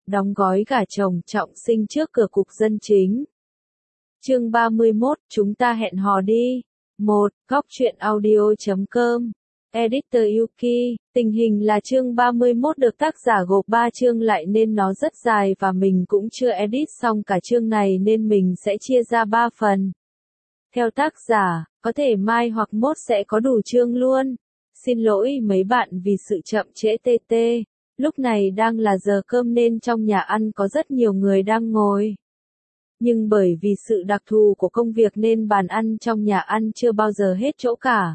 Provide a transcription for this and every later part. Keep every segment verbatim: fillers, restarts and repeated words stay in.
đóng gói gả chồng trọng sinh trước cửa cục dân chính. Chương ba mươi mốt, chúng ta hẹn hò đi. một. Góc truyện audio chấm com. Editor Yuki, tình hình là chương ba mươi mốt được tác giả gộp ba chương lại nên nó rất dài và mình cũng chưa edit xong cả chương này nên mình sẽ chia ra ba phần. Theo tác giả, có thể mai hoặc mốt sẽ có đủ chương luôn. Xin lỗi mấy bạn vì sự chậm trễ tê tê. Lúc này đang là giờ cơm nên trong nhà ăn có rất nhiều người đang ngồi. Nhưng bởi vì sự đặc thù của công việc nên bàn ăn trong nhà ăn chưa bao giờ hết chỗ cả.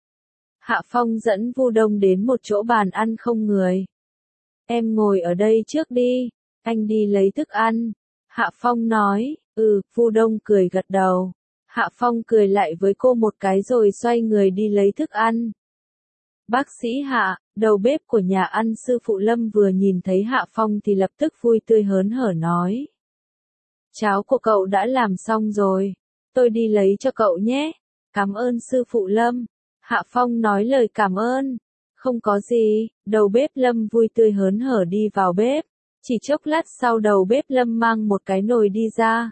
Hạ Phong dẫn Vu Đông đến một chỗ bàn ăn không người. Em ngồi ở đây trước đi, anh đi lấy thức ăn. Hạ Phong nói, ừ, Vu Đông cười gật đầu. Hạ Phong cười lại với cô một cái rồi xoay người đi lấy thức ăn. Bác sĩ Hạ, đầu bếp của nhà ăn sư phụ Lâm vừa nhìn thấy Hạ Phong thì lập tức vui tươi hớn hở nói. Cháo của cậu đã làm xong rồi, tôi đi lấy cho cậu nhé. Cảm ơn sư phụ Lâm. Hạ Phong nói lời cảm ơn. Không có gì, đầu bếp Lâm vui tươi hớn hở đi vào bếp. Chỉ chốc lát sau đầu bếp Lâm mang một cái nồi đi ra.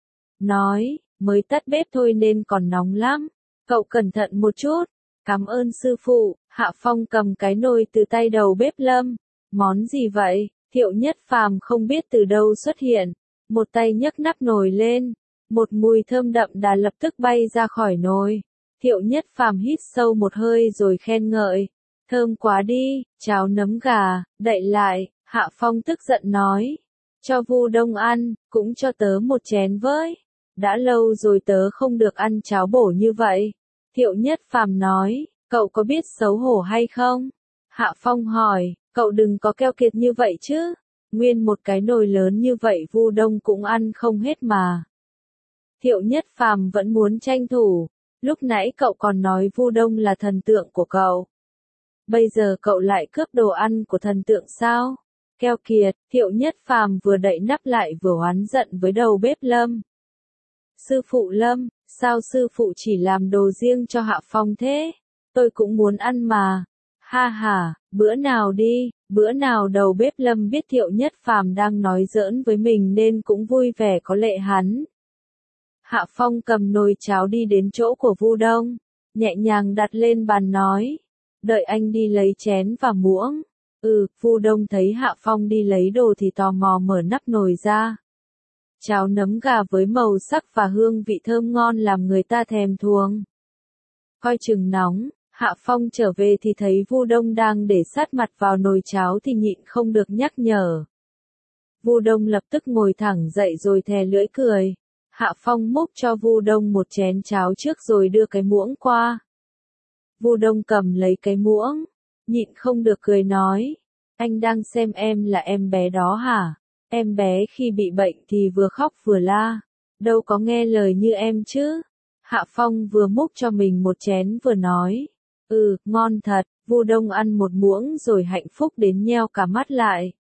Nói, mới tắt bếp thôi nên còn nóng lắm. Cậu cẩn thận một chút. Cảm ơn sư phụ. Hạ Phong cầm cái nồi từ tay đầu bếp Lâm. Món gì vậy? Thiệu Nhất Phàm không biết từ đâu xuất hiện. Một tay nhấc nắp nồi lên. Một mùi thơm đậm đà lập tức bay ra khỏi nồi. Thiệu Nhất Phàm hít sâu một hơi rồi khen ngợi. Thơm quá đi, cháo nấm gà, đậy lại. Hạ Phong tức giận nói. Cho Vu Đông ăn, cũng cho tớ một chén với. Đã lâu rồi tớ không được ăn cháo bổ như vậy. Thiệu Nhất Phàm nói. Cậu có biết xấu hổ hay không? Hạ Phong hỏi. Cậu đừng có keo kiệt như vậy chứ. Nguyên một cái nồi lớn như vậy Vu Đông cũng ăn không hết mà. Thiệu Nhất Phàm vẫn muốn tranh thủ. Lúc nãy cậu còn nói Vu Đông là thần tượng của cậu. Bây giờ cậu lại cướp đồ ăn của thần tượng sao? Keo kiệt, Thiệu Nhất Phàm vừa đậy nắp lại vừa oán giận với đầu bếp Lâm. Sư phụ Lâm, sao sư phụ chỉ làm đồ riêng cho Hạ Phong thế? Tôi cũng muốn ăn mà. Ha ha, bữa nào đi, bữa nào. Đầu bếp Lâm biết Thiệu Nhất Phàm đang nói giỡn với mình nên cũng vui vẻ có lệ hắn. Hạ Phong cầm nồi cháo đi đến chỗ của Vu Đông, nhẹ nhàng đặt lên bàn nói. Đợi anh đi lấy chén và muỗng. Ừ, Vu Đông thấy Hạ Phong đi lấy đồ thì tò mò mở nắp nồi ra. Cháo nấm gà với màu sắc và hương vị thơm ngon làm người ta thèm thuồng. Coi chừng nóng. Hạ Phong trở về thì thấy Vu Đông đang để sát mặt vào nồi cháo thì nhịn không được nhắc nhở. Vu Đông lập tức ngồi thẳng dậy rồi thè lưỡi cười. Hạ Phong múc cho Vu Đông một chén cháo trước rồi đưa cái muỗng qua. Vu Đông cầm lấy cái muỗng, nhịn không được cười nói. Anh đang xem em là em bé đó hả? Em bé khi bị bệnh thì vừa khóc vừa la. Đâu có nghe lời như em chứ? Hạ Phong vừa múc cho mình một chén vừa nói. Ừ, ngon thật. Vu Đông ăn một muỗng rồi hạnh phúc đến nheo cả mắt lại.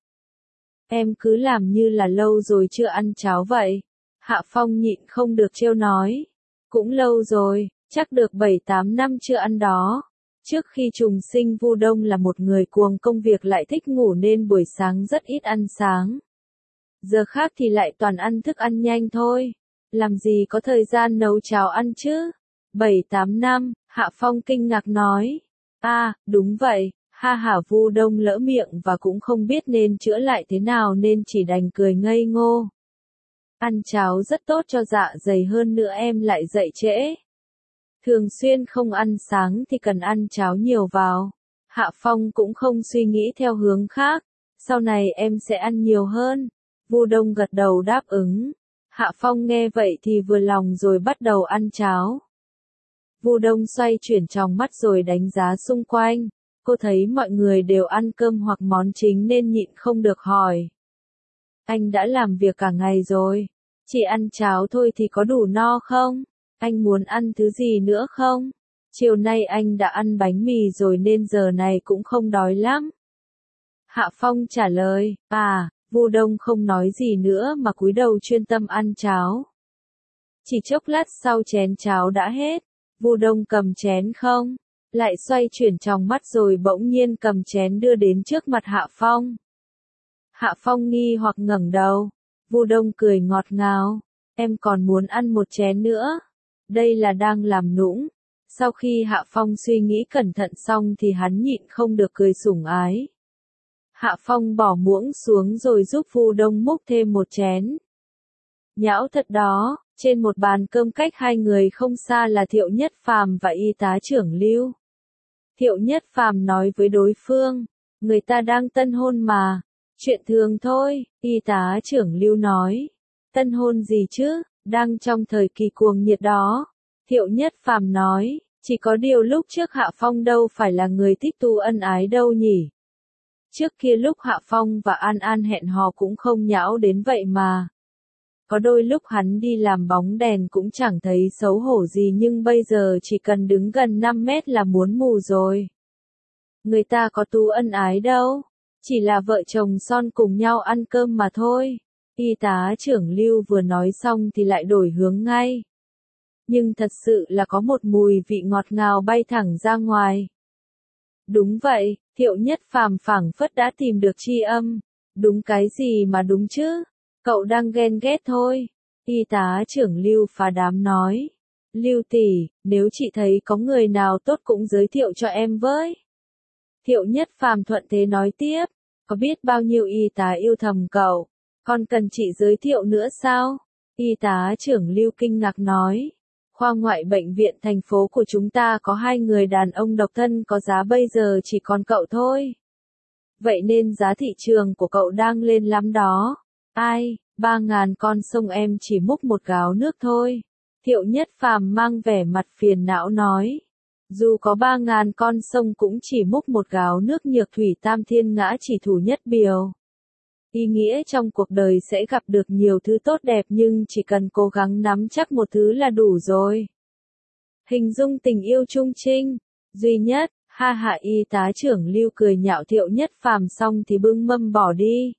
Em cứ làm như là lâu rồi chưa ăn cháo vậy. Hạ Phong nhịn không được trêu nói. Cũng lâu rồi, chắc được bảy tám năm chưa ăn đó. Trước khi trùng sinh Vu Đông là một người cuồng công việc lại thích ngủ nên buổi sáng rất ít ăn sáng. Giờ khác thì lại toàn ăn thức ăn nhanh thôi. Làm gì có thời gian nấu cháo ăn chứ? bảy tám năm, Hạ Phong kinh ngạc nói. À, đúng vậy, ha hả. Vu Đông lỡ miệng và cũng không biết nên chữa lại thế nào nên chỉ đành cười ngây ngô. Ăn cháo rất tốt cho dạ dày, hơn nữa em lại dậy trễ. Thường xuyên không ăn sáng thì cần ăn cháo nhiều vào. Hạ Phong cũng không suy nghĩ theo hướng khác. Sau này em sẽ ăn nhiều hơn. Vu Đông gật đầu đáp ứng. Hạ Phong nghe vậy thì vừa lòng rồi bắt đầu ăn cháo. Vu Đông xoay chuyển tròng mắt rồi đánh giá xung quanh. Cô thấy mọi người đều ăn cơm hoặc món chính nên nhịn không được hỏi. Anh đã làm việc cả ngày rồi. Chỉ ăn cháo thôi thì có đủ no không? Anh muốn ăn thứ gì nữa không? Chiều nay anh đã ăn bánh mì rồi nên giờ này cũng không đói lắm. Hạ Phong trả lời. À, Vu Đông không nói gì nữa mà cúi đầu chuyên tâm ăn cháo. Chỉ chốc lát sau chén cháo đã hết. Vu Đông cầm chén không, lại xoay chuyển tròng mắt rồi bỗng nhiên cầm chén đưa đến trước mặt Hạ Phong. Hạ Phong nghi hoặc ngẩng đầu. Vu Đông cười ngọt ngào. Em còn muốn ăn một chén nữa. Đây là đang làm nũng. Sau khi Hạ Phong suy nghĩ cẩn thận xong thì hắn nhịn không được cười sủng ái. Hạ Phong bỏ muỗng xuống rồi giúp Vu Đông múc thêm một chén. Nhão thật đó, trên một bàn cơm cách hai người không xa là Thiệu Nhất Phàm và y tá trưởng Lưu. Thiệu Nhất Phàm nói với đối phương, người ta đang tân hôn mà, chuyện thường thôi, y tá trưởng Lưu nói. Tân hôn gì chứ, đang trong thời kỳ cuồng nhiệt đó. Thiệu Nhất Phàm nói, chỉ có điều lúc trước Hạ Phong đâu phải là người thích tu ân ái đâu nhỉ. Trước kia lúc Hạ Phong và An An hẹn hò cũng không nhão đến vậy mà. Có đôi lúc hắn đi làm bóng đèn cũng chẳng thấy xấu hổ gì nhưng bây giờ chỉ cần đứng gần năm mét là muốn mù rồi. Người ta có tu ân ái đâu, chỉ là vợ chồng son cùng nhau ăn cơm mà thôi. Y tá trưởng Lưu vừa nói xong thì lại đổi hướng ngay. Nhưng thật sự là có một mùi vị ngọt ngào bay thẳng ra ngoài. Đúng vậy, Thiệu Nhất Phàm phảng phất đã tìm được tri âm. Đúng cái gì mà đúng chứ? Cậu đang ghen ghét thôi. Y tá trưởng Lưu phá đám nói. Lưu tỷ, nếu chị thấy có người nào tốt cũng giới thiệu cho em với. Thiệu Nhất Phàm thuận thế nói tiếp. Có biết bao nhiêu y tá yêu thầm cậu? Còn cần chị giới thiệu nữa sao? Y tá trưởng Lưu kinh ngạc nói. Khoa ngoại bệnh viện thành phố của chúng ta có hai người đàn ông độc thân có giá bây giờ chỉ còn cậu thôi. Vậy nên giá thị trường của cậu đang lên lắm đó. Ai, ba ngàn con sông em chỉ múc một gáo nước thôi. Thiệu Nhất Phàm mang vẻ mặt phiền não nói. Dù có ba ngàn con sông cũng chỉ múc một gáo nước nhược thủy tam thiên ngã chỉ thủ nhất biểu. Ý nghĩa trong cuộc đời sẽ gặp được nhiều thứ tốt đẹp nhưng chỉ cần cố gắng nắm chắc một thứ là đủ rồi. Hình dung tình yêu trung trinh, duy nhất, ha hạ y tá trưởng Lưu cười nhạo Thiệu Nhất Phàm xong thì bưng mâm bỏ đi.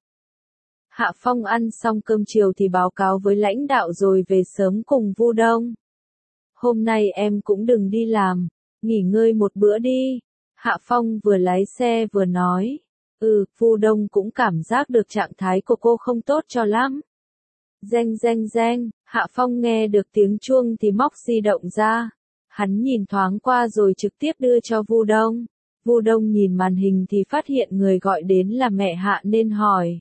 Hạ Phong ăn xong cơm chiều thì báo cáo với lãnh đạo rồi về sớm cùng Vu Đông. Hôm nay em cũng đừng đi làm, nghỉ ngơi một bữa đi. Hạ Phong vừa lái xe vừa nói. Ừ, Vu Đông cũng cảm giác được trạng thái của cô không tốt cho lắm. Reng reng reng, Hạ Phong nghe được tiếng chuông thì móc di động ra. Hắn nhìn thoáng qua rồi trực tiếp đưa cho Vu Đông. Vu Đông nhìn màn hình thì phát hiện người gọi đến là mẹ Hạ nên hỏi.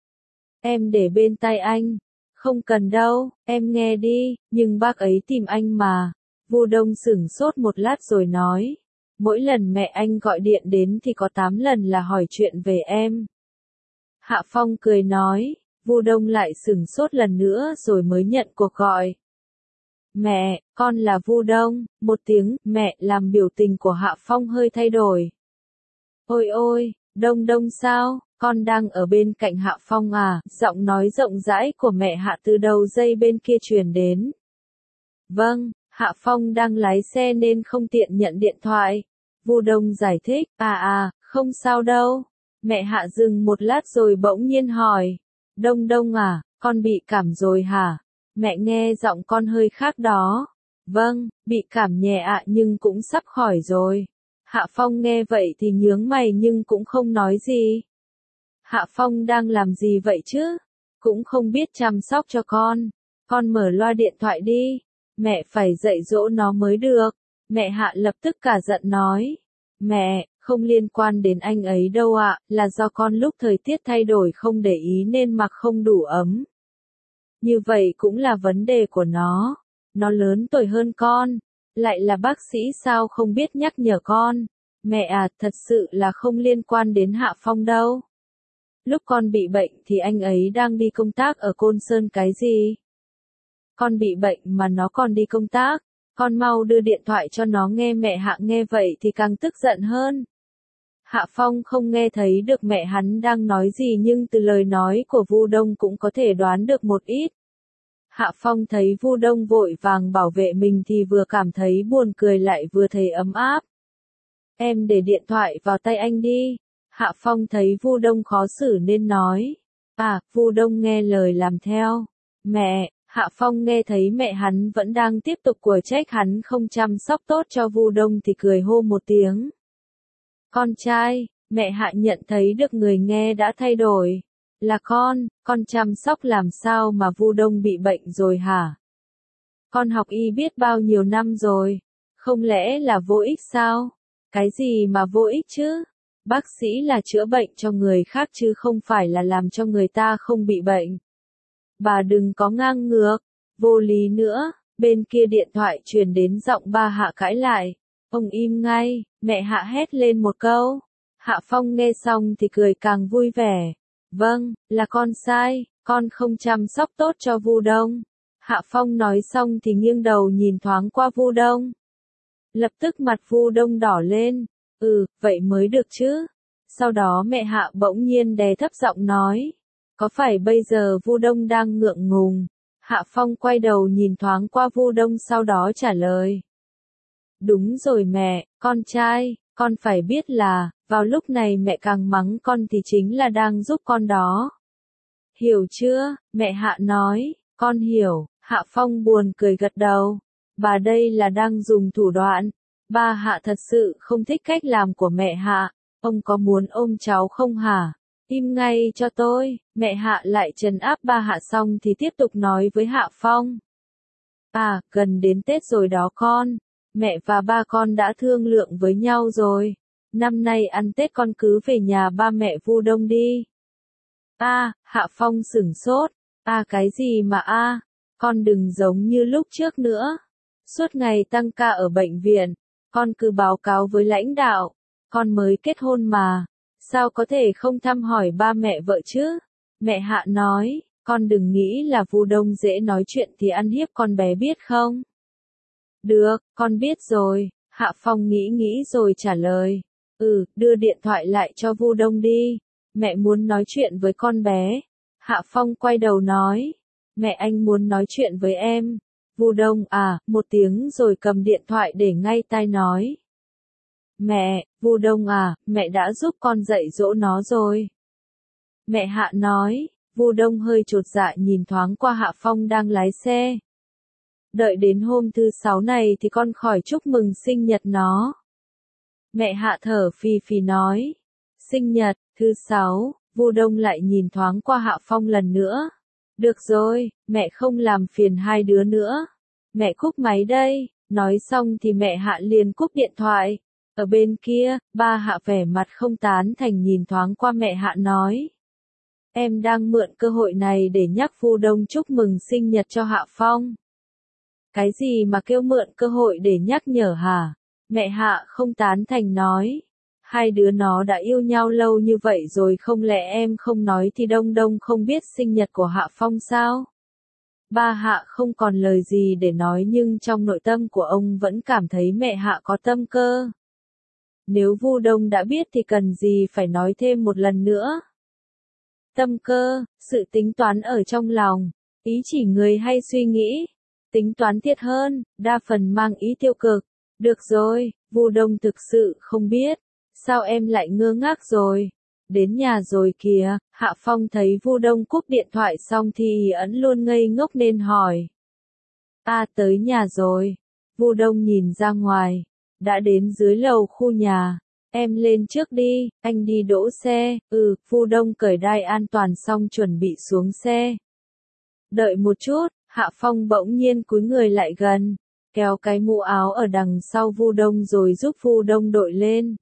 Em để bên tai anh. Không cần đâu, em nghe đi, nhưng bác ấy tìm anh mà. Vu Đông sửng sốt một lát rồi nói. Mỗi lần mẹ anh gọi điện đến thì có tám lần là hỏi chuyện về em. Hạ Phong cười nói, Vu Đông lại sửng sốt lần nữa rồi mới nhận cuộc gọi. Mẹ, con là Vu Đông, một tiếng mẹ làm biểu tình của Hạ Phong hơi thay đổi. Ôi ôi, Đông Đông sao, con đang ở bên cạnh Hạ Phong à, giọng nói rộng rãi của mẹ Hạ từ đầu dây bên kia truyền đến. Vâng. Hạ Phong đang lái xe nên không tiện nhận điện thoại. Vu Đông giải thích, à à, không sao đâu. Mẹ Hạ dừng một lát rồi bỗng nhiên hỏi. Đông Đông à, con bị cảm rồi hả? Mẹ nghe giọng con hơi khác đó. Vâng, bị cảm nhẹ ạ nhưng cũng sắp khỏi rồi. Hạ Phong nghe vậy thì nhướng mày nhưng cũng không nói gì. Hạ Phong đang làm gì vậy chứ? Cũng không biết chăm sóc cho con. Con mở loa điện thoại đi. Mẹ phải dạy dỗ nó mới được. Mẹ Hạ lập tức cả giận nói. Mẹ, không liên quan đến anh ấy đâu ạ, là do con lúc thời tiết thay đổi không để ý nên mặc không đủ ấm. Như vậy cũng là vấn đề của nó. Nó lớn tuổi hơn con. Lại là bác sĩ sao không biết nhắc nhở con. Mẹ à, thật sự là không liên quan đến Hạ Phong đâu. Lúc con bị bệnh thì anh ấy đang đi công tác ở Côn Sơn cái gì? Con bị bệnh mà nó còn đi công tác, con mau đưa điện thoại cho nó nghe. Mẹ Hạ nghe vậy thì càng tức giận hơn. Hạ Phong không nghe thấy được mẹ hắn đang nói gì nhưng từ lời nói của Vu Đông cũng có thể đoán được một ít. Hạ Phong thấy Vu Đông vội vàng bảo vệ mình thì vừa cảm thấy buồn cười lại vừa thấy ấm áp. Em để điện thoại vào tay anh đi. Hạ Phong thấy Vu Đông khó xử nên nói. À, Vu Đông nghe lời làm theo. Mẹ. Hạ Phong nghe thấy mẹ hắn vẫn đang tiếp tục của trách hắn không chăm sóc tốt cho Vu Đông thì cười hô một tiếng. Con trai, mẹ Hạ nhận thấy được người nghe đã thay đổi. là con, con chăm sóc làm sao mà Vu Đông bị bệnh rồi hả? Con học y biết bao nhiêu năm rồi, không lẽ là vô ích sao? Cái gì mà vô ích chứ? Bác sĩ là chữa bệnh cho người khác chứ không phải là làm cho người ta không bị bệnh. Bà đừng có ngang ngược, vô lý nữa. Bên kia điện thoại truyền đến giọng ba Hạ cãi lại. Ông im ngay, mẹ Hạ hét lên một câu. Hạ Phong nghe xong thì cười càng vui vẻ. Vâng, là con sai, con không chăm sóc tốt cho Vu Đông. Hạ Phong nói xong thì nghiêng đầu nhìn thoáng qua Vu Đông. Lập tức mặt Vu Đông đỏ lên. Ừ, vậy mới được chứ. Sau đó mẹ Hạ bỗng nhiên đè thấp giọng nói. Có phải bây giờ Vu Đông đang ngượng ngùng? Hạ Phong quay đầu nhìn thoáng qua Vu Đông sau đó trả lời. Đúng rồi mẹ, con trai, con phải biết là, vào lúc này mẹ càng mắng con thì chính là đang giúp con đó. Hiểu chưa? Mẹ Hạ nói, con hiểu. Hạ Phong buồn cười gật đầu. Bà đây là đang dùng thủ đoạn. Ba Hạ thật sự không thích cách làm của mẹ Hạ. Ông có muốn ôm cháu không hả? Im ngay cho tôi. Mẹ Hạ lại trấn áp ba Hạ xong thì tiếp tục nói với Hạ Phong. À, gần đến Tết rồi đó con. Mẹ và ba con đã thương lượng với nhau rồi. Năm nay ăn Tết con cứ về nhà ba mẹ Vu Đông đi. A, à, Hạ Phong sửng sốt. A à, cái gì mà a? À? Con đừng giống như lúc trước nữa. Suốt ngày tăng ca ở bệnh viện, con cứ báo cáo với lãnh đạo. Con mới kết hôn mà, sao có thể không thăm hỏi ba mẹ vợ chứ? Mẹ Hạ nói, con đừng nghĩ là Vu Đông dễ nói chuyện thì ăn hiếp con bé biết không? Được, con biết rồi. Hạ Phong nghĩ nghĩ rồi trả lời. Ừ, đưa điện thoại lại cho Vu Đông đi. Mẹ muốn nói chuyện với con bé. Hạ Phong quay đầu nói. Mẹ anh muốn nói chuyện với em. Vu Đông à, một tiếng rồi cầm điện thoại để ngay tai nói. Mẹ, Vu Đông à, mẹ đã giúp con dạy dỗ nó rồi. Mẹ Hạ nói. Vu Đông hơi chột dạ nhìn thoáng qua Hạ Phong đang lái xe. Đợi đến hôm thứ sáu này thì con khỏi chúc mừng sinh nhật nó. Mẹ Hạ thở phì phì nói. Sinh nhật, thứ sáu, Vu Đông lại nhìn thoáng qua Hạ Phong lần nữa. Được rồi, mẹ không làm phiền hai đứa nữa. Mẹ cúp máy đây. Nói xong thì mẹ Hạ liền cúp điện thoại. Ở bên kia, ba Hạ vẻ mặt không tán thành nhìn thoáng qua mẹ Hạ nói. Em đang mượn cơ hội này để nhắc Vu Đông chúc mừng sinh nhật cho Hạ Phong. Cái gì mà kêu mượn cơ hội để nhắc nhở hả? Mẹ Hạ không tán thành nói. Hai đứa nó đã yêu nhau lâu như vậy rồi không lẽ em không nói thì Đông Đông không biết sinh nhật của Hạ Phong sao? Ba Hạ không còn lời gì để nói nhưng trong nội tâm của ông vẫn cảm thấy mẹ Hạ có tâm cơ. Nếu Vu Đông đã biết thì cần gì phải nói thêm một lần nữa. Tâm cơ, sự tính toán ở trong lòng, ý chỉ người hay suy nghĩ. Tính toán thiệt hơn, đa phần mang ý tiêu cực. Được rồi, Vu Đông thực sự không biết. Sao em lại ngơ ngác rồi? Đến nhà rồi kìa. Hạ Phong thấy Vu Đông cúp điện thoại xong thì ẩn luôn ngây ngốc nên hỏi. À, tới nhà rồi. Vu Đông nhìn ra ngoài. Đã đến dưới lầu khu nhà. Em lên trước đi, anh đi đỗ xe. Ừ, Vu Đông cởi đai an toàn xong chuẩn bị xuống xe. Đợi một chút. Hạ Phong bỗng nhiên cúi người lại gần, kéo cái mũ áo ở đằng sau Vu Đông rồi giúp Vu Đông đội lên.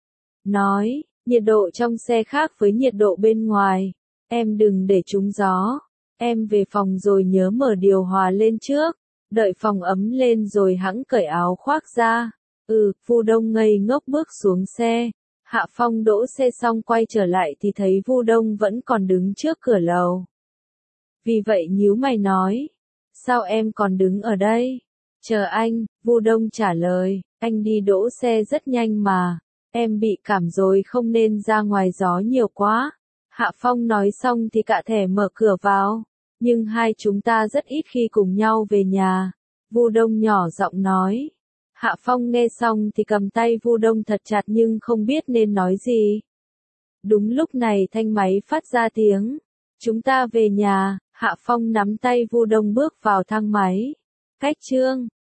Nói, nhiệt độ trong xe khác với nhiệt độ bên ngoài. Em đừng để trúng gió. Em về phòng rồi nhớ mở điều hòa lên trước. Đợi phòng ấm lên rồi hẵng cởi áo khoác ra. Ừ, Vu Đông ngây ngốc bước xuống xe. Hạ Phong đỗ xe xong quay trở lại thì thấy Vu Đông vẫn còn đứng trước cửa lầu. Vì vậy nhíu mày nói. Sao em còn đứng ở đây? Chờ anh, Vu Đông trả lời, anh đi đỗ xe rất nhanh mà. Em bị cảm rồi không nên ra ngoài gió nhiều quá. Hạ Phong nói xong thì cạ thẻ mở cửa vào. Nhưng hai chúng ta rất ít khi cùng nhau về nhà. Vu Đông nhỏ giọng nói. Hạ Phong nghe xong thì cầm tay Vu Đông thật chặt nhưng không biết nên nói gì. Đúng lúc này thanh máy phát ra tiếng. Chúng ta về nhà. Hạ Phong nắm tay Vu Đông bước vào thang máy. Cách chương